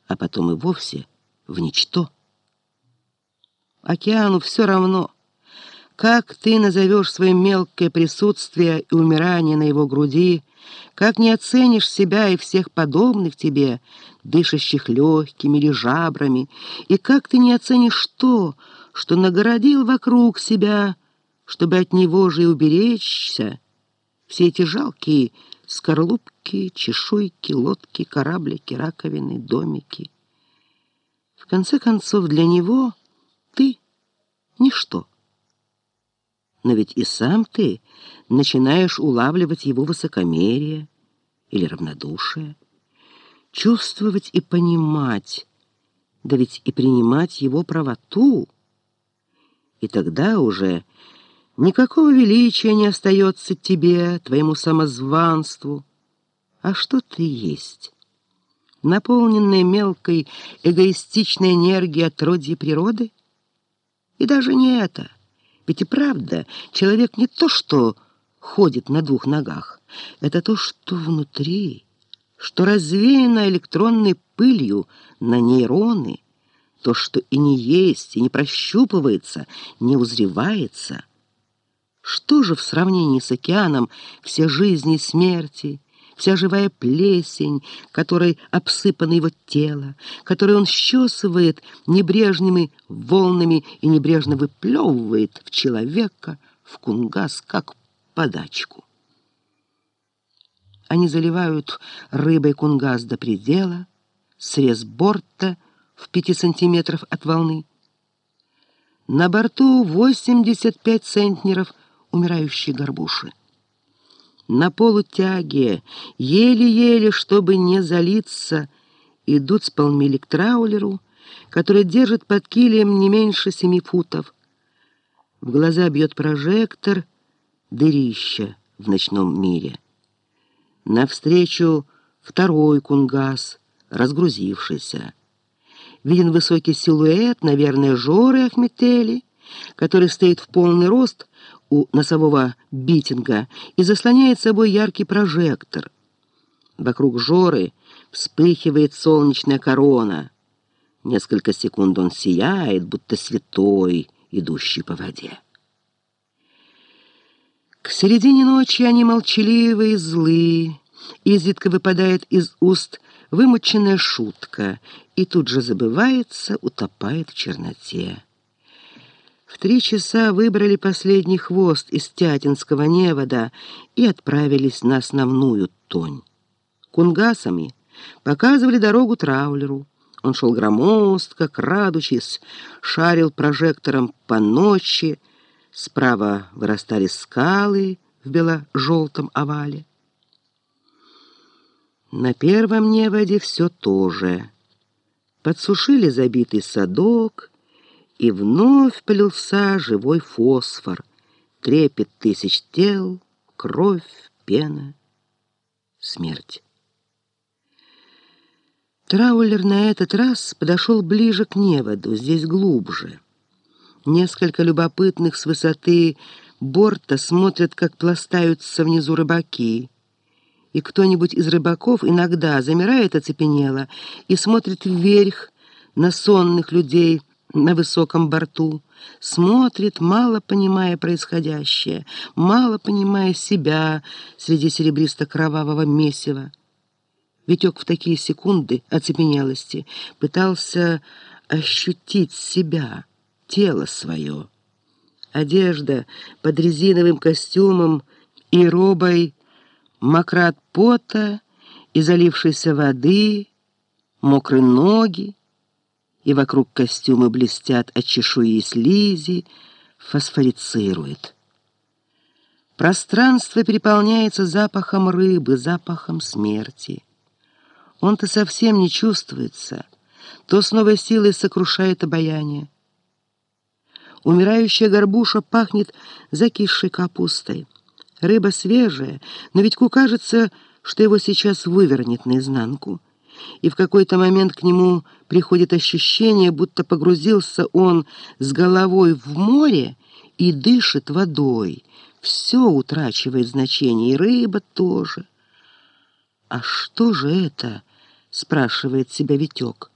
а потом и вовсе в ничто. Океану все равно, как ты назовешь свое мелкое присутствие и умирание на его груди, как не оценишь себя и всех подобных тебе, дышащих легкими или жабрами, и как ты не оценишь то, что нагородил вокруг себя, чтобы от него же и уберечься, все эти жалкие скорлупки, чешуйки, лодки, кораблики, раковины, домики. В конце концов, для него ты — ничто. Но ведь и сам ты начинаешь улавливать его высокомерие или равнодушие, чувствовать и понимать, да ведь и принимать его правоту. И тогда уже никакого величия не остается тебе, твоему самозванству. А что ты есть? Наполненная мелкой эгоистичной энергией отродья природы? И даже не это. Ведь и правда, человек не то, что ходит на двух ногах. Это то, что внутри, что развеяно электронной пылью на нейроны, то, что и не есть, и не прощупывается, не узревается. Что же в сравнении с океаном все жизни и смерти, вся живая плесень, которой обсыпано его тело, которую он счесывает небрежными волнами и небрежно выплевывает в человека, в кунгас, как подачку. Они заливают рыбой кунгас до предела, срез борта в 5 сантиметров от волны. На борту 85 центнеров умирающей горбуши. На полутяге, еле-еле, чтобы не залиться, идут с полмили к траулеру, который держит под килем не меньше 7 футов. В глаза бьет прожектор, дырища в ночном мире. Навстречу второй кунгас, разгрузившийся. Виден высокий силуэт, наверное, Жоры Ахметели, который стоит в полный рост у носового битинга и заслоняет собой яркий прожектор. Вокруг Жоры вспыхивает солнечная корона. Несколько секунд он сияет, будто святой, идущий по воде. К середине ночи они молчаливы и злы. Изредка выпадает из уст вымученная шутка и тут же забывается, утопает в черноте. В 3 часа выбрали последний хвост из Тятинского невода и отправились на основную тонь. Кунгасами показывали дорогу траулеру. Он шел громоздко, крадучись, шарил прожектором по ночи. Справа вырастали скалы в бело-желтом овале. На первом неводе все то же. Подсушили забитый садок, и вновь полился живой фосфор, трепет тысяч тел, кровь, пена, смерть. Траулер на этот раз подошел ближе к неводу, здесь глубже. Несколько любопытных с высоты борта смотрят, как пластаются внизу рыбаки. И кто-нибудь из рыбаков иногда замирает оцепенело и смотрит вверх на сонных людей на высоком борту, смотрит, мало понимая происходящее, мало понимая себя среди серебристо-кровавого месива. Витек в такие секунды оцепенелости пытался ощутить себя, тело свое. Одежда под резиновым костюмом и робой мокра от пота и залившейся воды, мокрые ноги, и вокруг костюма блестят от чешуи и слизи, фосфорицирует. Пространство переполняется запахом рыбы, запахом смерти. Он-то совсем не чувствуется, то с новой силой сокрушает обаяние. Умирающая горбуша пахнет закисшей капустой. Рыба свежая, но Витьку кажется, что его сейчас вывернет наизнанку. И в какой-то момент к нему приходит ощущение, будто погрузился он с головой в море и дышит водой. Все утрачивает значение, и рыба тоже. «А что же это?» — спрашивает себя Витек.